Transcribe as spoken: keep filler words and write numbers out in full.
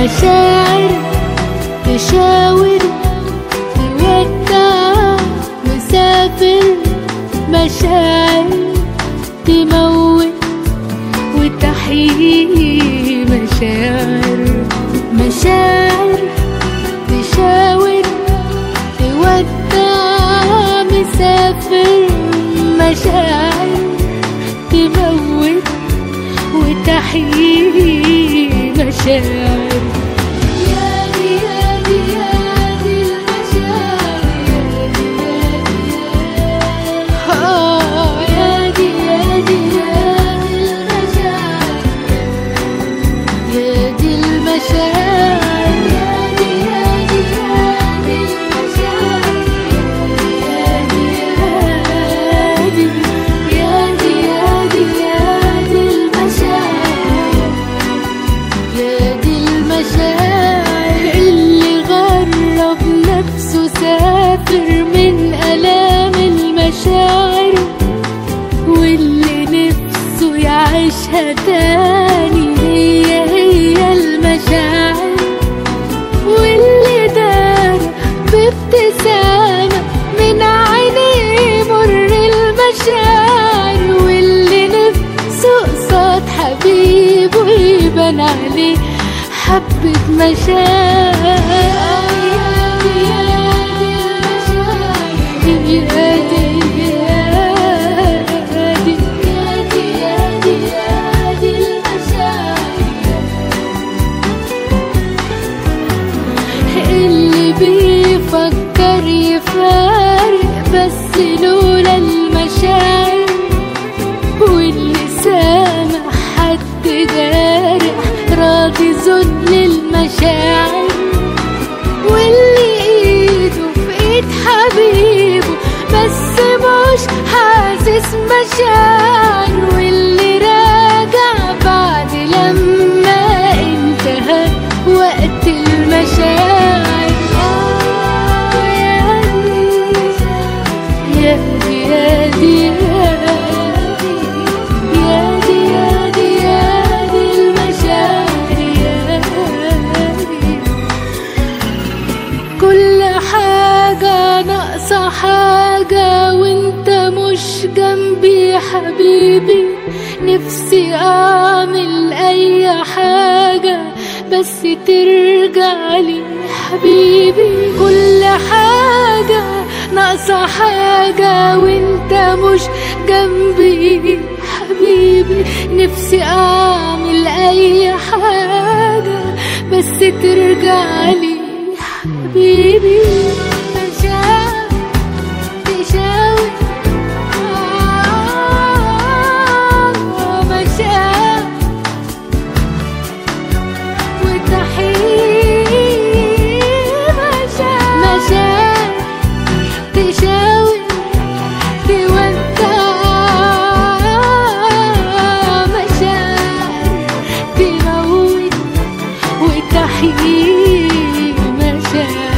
مشاعر تشاور تودع مسافر، مشاعر تموت وتحيي، مشاعر مشاعر تشاور تودع مسافر، مشاعر تموت وتحيي، مشاعر يادي يادي يادي المشاعر، آه يادي يادي يادي المشاعر، يادي المشاعر، يادي يادي يادي المشاعر، يادي يادي يادي يادي يادي المشاعر، يادي المشاعر. اللي غرب نفسه سافر من آلام المشاعر، واللي نفسه يعيشها تاني هي هي المشاعر، واللي دار بابتسامة من عينيه مر المشاعر، واللي نفسه قصاد حبيبه يبان عليه حبة مشاعر، يادي يادي المشاعر، يادي يادي يادي يادي يادي المشاعر. اللي بيفكر يفارق بس لولا المشاعر، واللي سامع حد جارح راضي ذل المشاعر، واللي ايده في ايد حبيبه بس مش حاسس مشاعر، واللي راجع بعد لما انتهى وقت المشاعر. آه يادي يادي يادي يادي يادي يادي المشاعر، يادي كل حاجة ناقصة حاجة وانت مش جنبي حبيبي، نفسي اعمل اي حاجة بس ترجع لي حبيبي. كل حاجة ناقصة حاجة وانت مش جنبي حبيبي، نفسي اعمل اي حاجة بس ترجع لي حبيبي. مشاعر تشاور آه مشاعر وتحيي، مشاعر مشاعر تشاور تودع، مشاعر تموت وتحيي، مشاعر